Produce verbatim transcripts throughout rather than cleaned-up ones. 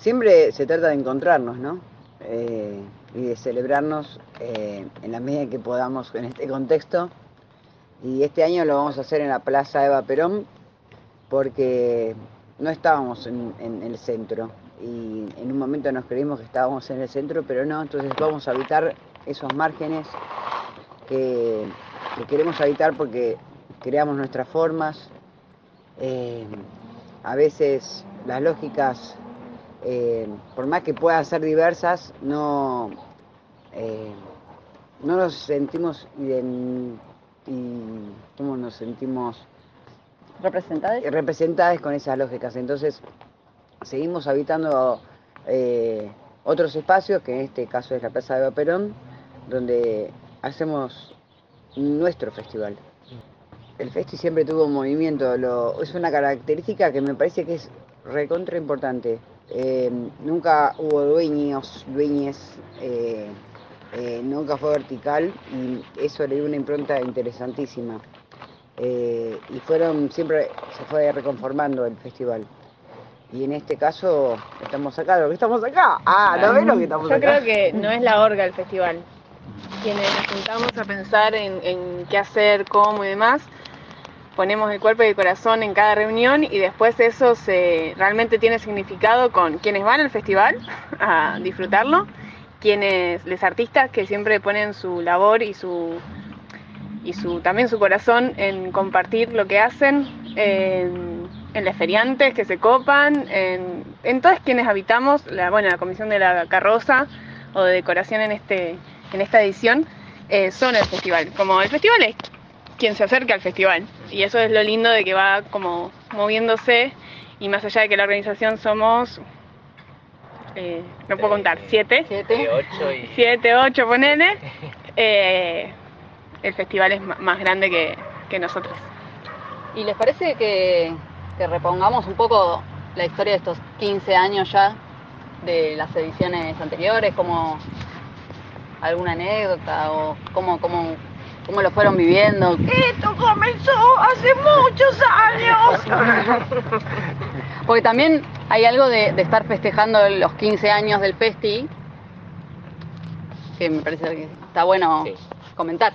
siempre se trata de encontrarnos, ¿no? Eh, y de celebrarnos eh, en la medida que podamos en este contexto. Y este año lo vamos a hacer en la Plaza Eva Perón, porque no estábamos en, en el centro. Y en un momento nos creímos que estábamos en el centro, pero no, entonces vamos a habitar esos márgenes que, que queremos habitar porque creamos nuestras formas. Eh, a veces las lógicas, eh, por más que puedan ser diversas, no, eh, no nos sentimos ident- y ¿cómo nos sentimos ¿Representadas? representadas con esas lógicas? Entonces seguimos habitando eh, otros espacios, que en este caso es la Plaza de Eva Perón, donde hacemos nuestro festival. El festi siempre tuvo un movimiento, lo, es una característica que me parece que es recontra importante. Eh, nunca hubo dueños, dueñes, eh, eh, nunca fue vertical, y eso le dio una impronta interesantísima. Eh, y fueron, siempre se fue reconformando el festival. Y en este caso estamos acá, lo que estamos acá. Ah, ¿no ven lo que estamos Yo acá? creo que no es la orga el festival. Quienes nos juntamos a pensar en, en qué hacer, cómo y demás, ponemos el cuerpo y el corazón en cada reunión, y después eso se realmente tiene significado con quienes van al festival a disfrutarlo, quienes, los artistas que siempre ponen su labor y su y su también su corazón en compartir lo que hacen, en, en los feriantes que se copan, en, en todos quienes habitamos la, bueno, la comisión de la carroza o de decoración en este en esta edición, eh, son el festival. Como el festival es quien se acerca al festival, y eso es lo lindo de que va como moviéndose, y más allá de que la organización somos eh, no puedo contar, siete, Siete. ocho y... siete, ocho, ponele, eh, el festival es más grande que, que nosotros. ¿Y les parece que, que repongamos un poco la historia de estos quince años ya de las ediciones anteriores? Como alguna anécdota o cómo, cómo, cómo lo fueron viviendo. Esto comenzó hace muchos años. Porque también hay algo de, de estar festejando los quince años del festi que me parece que está bueno Sí. comentar.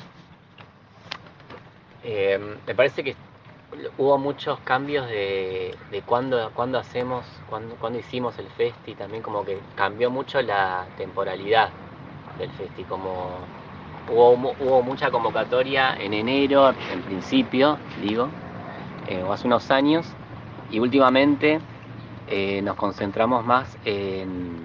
Eh, me parece que hubo muchos cambios de, de cuándo, cuándo hacemos, cuándo, cuándo hicimos el festi, también como que cambió mucho la temporalidad del festi, como hubo, hubo mucha convocatoria en enero, en principio, digo, eh, o hace unos años, y últimamente eh, nos concentramos más en,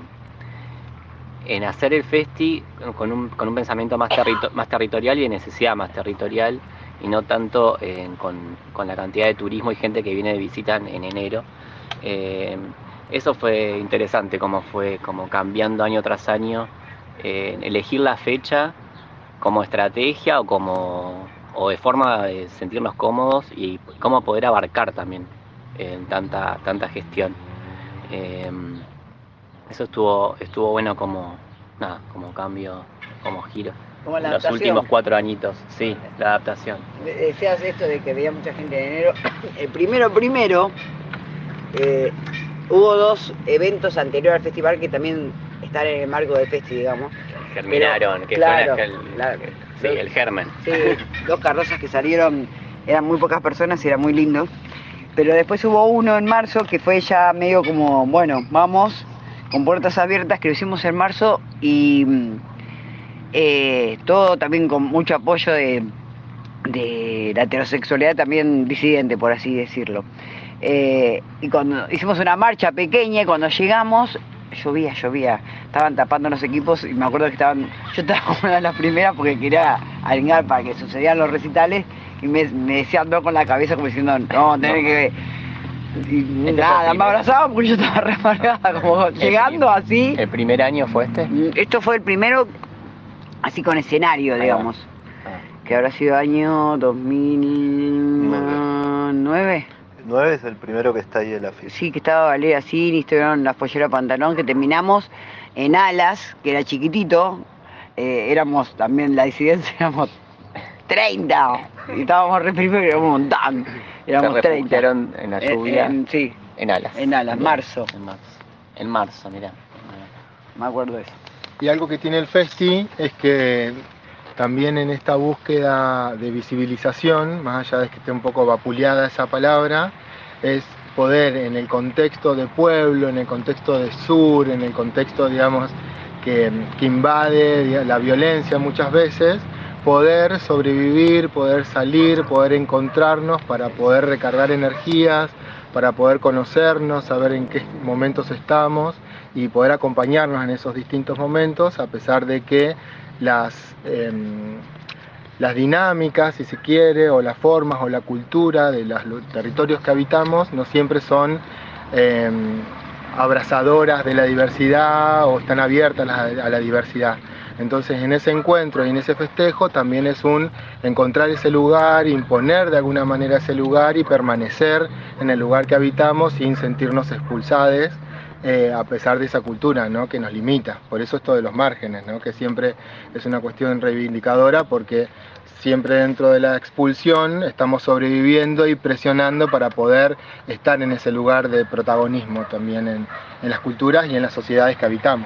en hacer el festi con un, con un pensamiento más, territo, más territorial y de necesidad más territorial, y no tanto eh, con, con la cantidad de turismo y gente que viene de visita en, en enero. Eh, eso fue interesante, como fue como cambiando año tras año, eh, elegir la fecha como estrategia o como o de forma de sentirnos cómodos, y cómo poder abarcar también en tanta tanta gestión. Eh, eso estuvo estuvo bueno como nada, como cambio, como giro. Como la En los adaptación. últimos cuatro añitos, sí, la adaptación. Decías esto de que veía mucha gente en enero. El primero, primero, eh, hubo dos eventos anteriores al festival que también están en el marco del festi, digamos. Germinaron, Pero, que claro, fue el, la- sí, el germen. Sí, dos carrozas que salieron, eran muy pocas personas y era muy lindo. Pero después hubo uno en marzo que fue ya medio como, bueno, vamos, con puertas abiertas, que lo hicimos en marzo, y eh, todo también con mucho apoyo de, de la heterosexualidad también disidente, por así decirlo. Eh, y cuando hicimos una marcha pequeña, y cuando llegamos, llovía, llovía, estaban tapando los equipos, y me acuerdo que estaban, yo estaba como una de las primeras porque quería alinear para que sucedieran los recitales, y me, me decían no con la cabeza como diciendo, no, tenés No. que... Y Este nada, fue me abrazaban porque yo estaba remarcada, como llegando prim- así. ¿El primer año fue este? Esto fue el primero, así con escenario, Ahí digamos, va. Ah. que habrá sido año dos mil nueve. nueve es el primero que está ahí en la fiesta. Sí, que estaba Valeria así, y estuvieron las polleras pantalón, que terminamos en Alas, que era chiquitito, eh, éramos también la disidencia, éramos treinta, y estábamos reprimidos, éramos un montón, éramos Se treinta. refugiaron en la lluvia. En, en, sí, En Alas. en Alas, Bien. marzo. En marzo. en marzo, mirá. Me acuerdo de eso. Y algo que tiene el Festi es que también en esta búsqueda de visibilización, más allá de que esté un poco vapuleada esa palabra, es poder en el contexto de pueblo, en el contexto de sur, en el contexto, digamos, que, que invade la violencia muchas veces, poder sobrevivir, poder salir, poder encontrarnos para poder recargar energías, para poder conocernos, saber en qué momentos estamos y poder acompañarnos en esos distintos momentos, a pesar de que las, eh, las dinámicas, si se quiere, o las formas o la cultura de los territorios que habitamos no siempre son eh, abrazadoras de la diversidad o están abiertas a la, a la diversidad. Entonces en ese encuentro y en ese festejo también es un encontrar ese lugar, imponer de alguna manera ese lugar y permanecer en el lugar que habitamos sin sentirnos expulsados, eh, a pesar de esa cultura, ¿no?, que nos limita. Por eso esto de los márgenes, ¿no?, que siempre es una cuestión reivindicadora, porque siempre dentro de la expulsión estamos sobreviviendo y presionando para poder estar en ese lugar de protagonismo también en, en las culturas y en las sociedades que habitamos.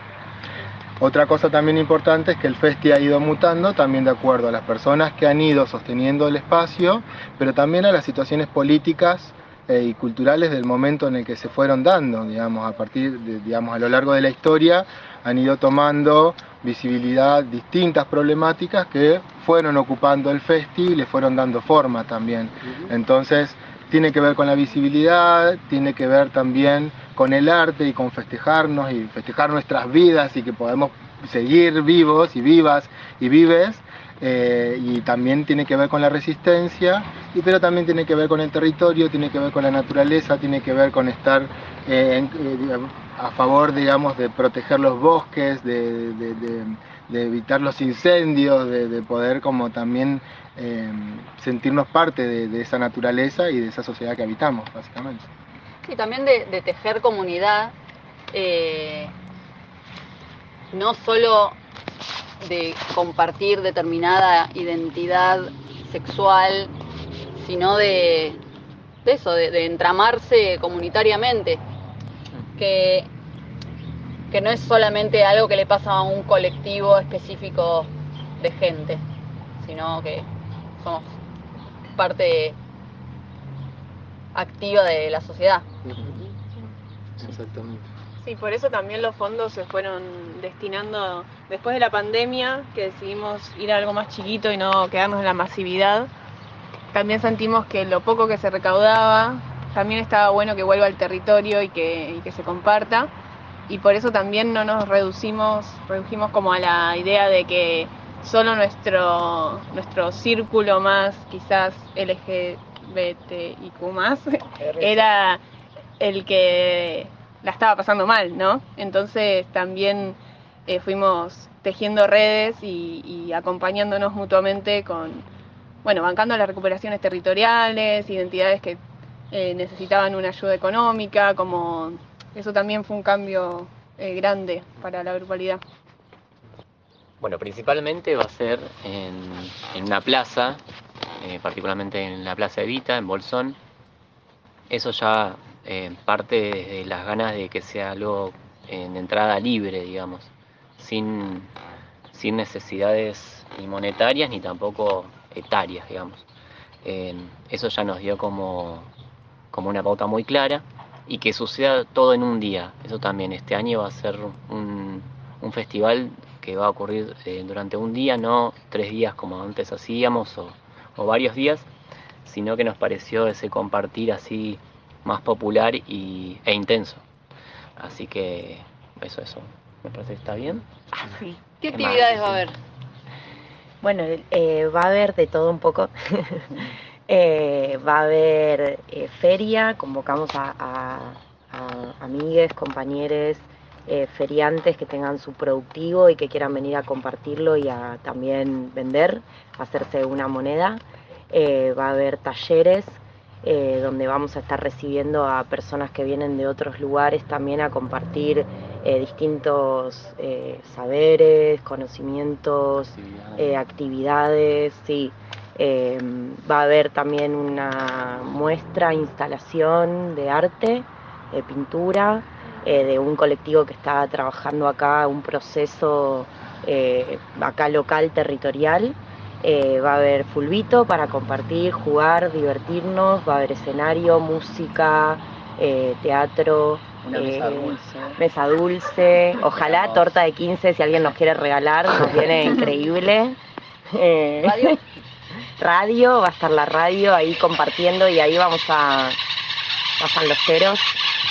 Otra cosa también importante es que el Festi ha ido mutando también de acuerdo a las personas que han ido sosteniendo el espacio, pero también a las situaciones políticas eh, y culturales del momento en el que se fueron dando, digamos, a partir de, digamos, a lo largo de la historia han ido tomando visibilidad distintas problemáticas que fueron ocupando el Festi y le fueron dando forma también. Entonces, tiene que ver con la visibilidad, tiene que ver también con el arte y con festejarnos y festejar nuestras vidas y que podemos seguir vivos y vivas y vives, eh, y también tiene que ver con la resistencia, y, pero también tiene que ver con el territorio, tiene que ver con la naturaleza, tiene que ver con estar eh, en, eh, a favor, digamos, de proteger los bosques, de, de, de, de evitar los incendios, de, de poder como también eh, sentirnos parte de, de esa naturaleza y de esa sociedad que habitamos, básicamente. Sí, también de, de tejer comunidad, eh, no solo de compartir determinada identidad sexual, sino de, de eso, de, de entramarse comunitariamente, que, que no es solamente algo que le pasa a un colectivo específico de gente, sino que somos parte activa de la sociedad. Exactamente. Sí, por eso también los fondos se fueron destinando después de la pandemia, que decidimos ir a algo más chiquito y no quedarnos en la masividad. También sentimos que lo poco que se recaudaba, también estaba bueno que vuelva al territorio y que, y que se comparta. Y por eso también no nos reducimos, redujimos como a la idea de que solo nuestro, nuestro círculo más, quizás L G B T I Q más, era el que la estaba pasando mal, ¿no? Entonces también eh, fuimos tejiendo redes y, y acompañándonos mutuamente con, bueno, bancando las recuperaciones territoriales, identidades que eh, necesitaban una ayuda económica, como eso también fue un cambio eh, grande para la grupalidad. Bueno, principalmente va a ser en, en una plaza, eh, particularmente en la Plaza Evita, en Bolsón. Eso ya eh, parte de las ganas de que sea algo en entrada libre, digamos, sin, sin necesidades ni monetarias ni tampoco etarias, digamos. Eh, eso ya nos dio como, como una pauta muy clara, y que suceda todo en un día. Eso también, este año va a ser un, un festival que va a ocurrir eh, durante un día, no tres días como antes hacíamos, o, o varios días, sino que nos pareció ese compartir así más popular y, e intenso. Así que eso, eso, me parece que está bien. Sí. ¿Qué ¿Qué actividades más? va a haber? Bueno, eh, va a haber de todo un poco. eh, va a haber eh, feria, convocamos a, a, a amigues, compañeros, eh, feriantes que tengan su productivo y que quieran venir a compartirlo y a también vender, hacerse una moneda. Eh, va a haber talleres eh, donde vamos a estar recibiendo a personas que vienen de otros lugares también a compartir eh, distintos eh, saberes, conocimientos, eh, actividades, sí. Eh, va a haber también una muestra, instalación de arte, de pintura, eh, de un colectivo que está trabajando acá un proceso eh, acá local, territorial. Eh, va a haber fulbito para compartir, jugar, divertirnos, va a haber escenario, música, eh, teatro, Una mesa eh, dulce. mesa dulce, ojalá Tenemos- torta de quince si alguien nos quiere regalar, nos viene increíble. Eh, ¿Radio? radio, va a estar la radio ahí compartiendo y ahí vamos a... pasan los ceros.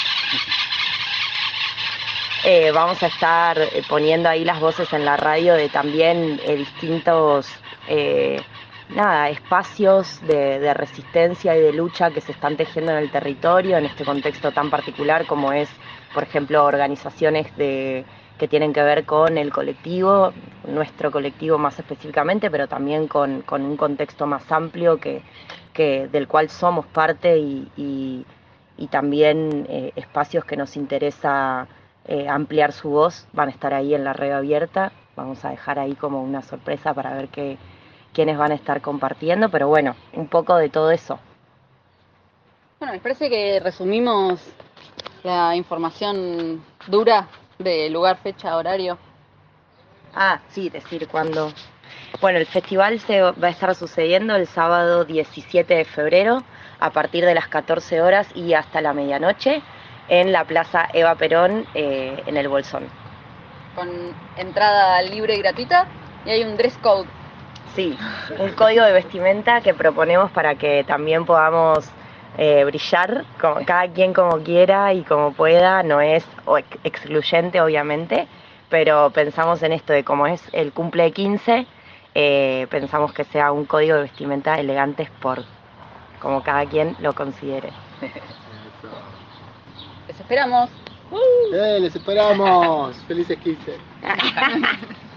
Eh, vamos a estar eh, poniendo ahí las voces en la radio de también eh, distintos eh, nada, espacios de, de resistencia y de lucha que se están tejiendo en el territorio en este contexto tan particular como es, por ejemplo, organizaciones de, que tienen que ver con el colectivo, nuestro colectivo más específicamente, pero también con, con un contexto más amplio que, que, del cual somos parte y, y, y también eh, espacios que nos interesa eh, ampliar su voz, van a estar ahí en la red abierta. Vamos a dejar ahí como una sorpresa para ver qué, quiénes van a estar compartiendo, pero bueno, un poco de todo eso. Bueno, me parece que resumimos la información dura de lugar, fecha, horario. Ah, sí, decir cuándo. Bueno, el festival se va a estar sucediendo el sábado diecisiete de febrero a partir de las catorce horas y hasta la medianoche en la Plaza Eva Perón, eh, en el Bolsón. Con entrada libre y gratuita y hay un dress code. Sí, un código de vestimenta que proponemos para que también podamos eh, brillar, como, cada quien como quiera y como pueda, no es o ex- excluyente obviamente, pero pensamos en esto de como es el cumple de quince, eh, pensamos que sea un código de vestimenta elegante por como cada quien lo considere. Les esperamos. ¡Eh, les esperamos! ¡Felices quince!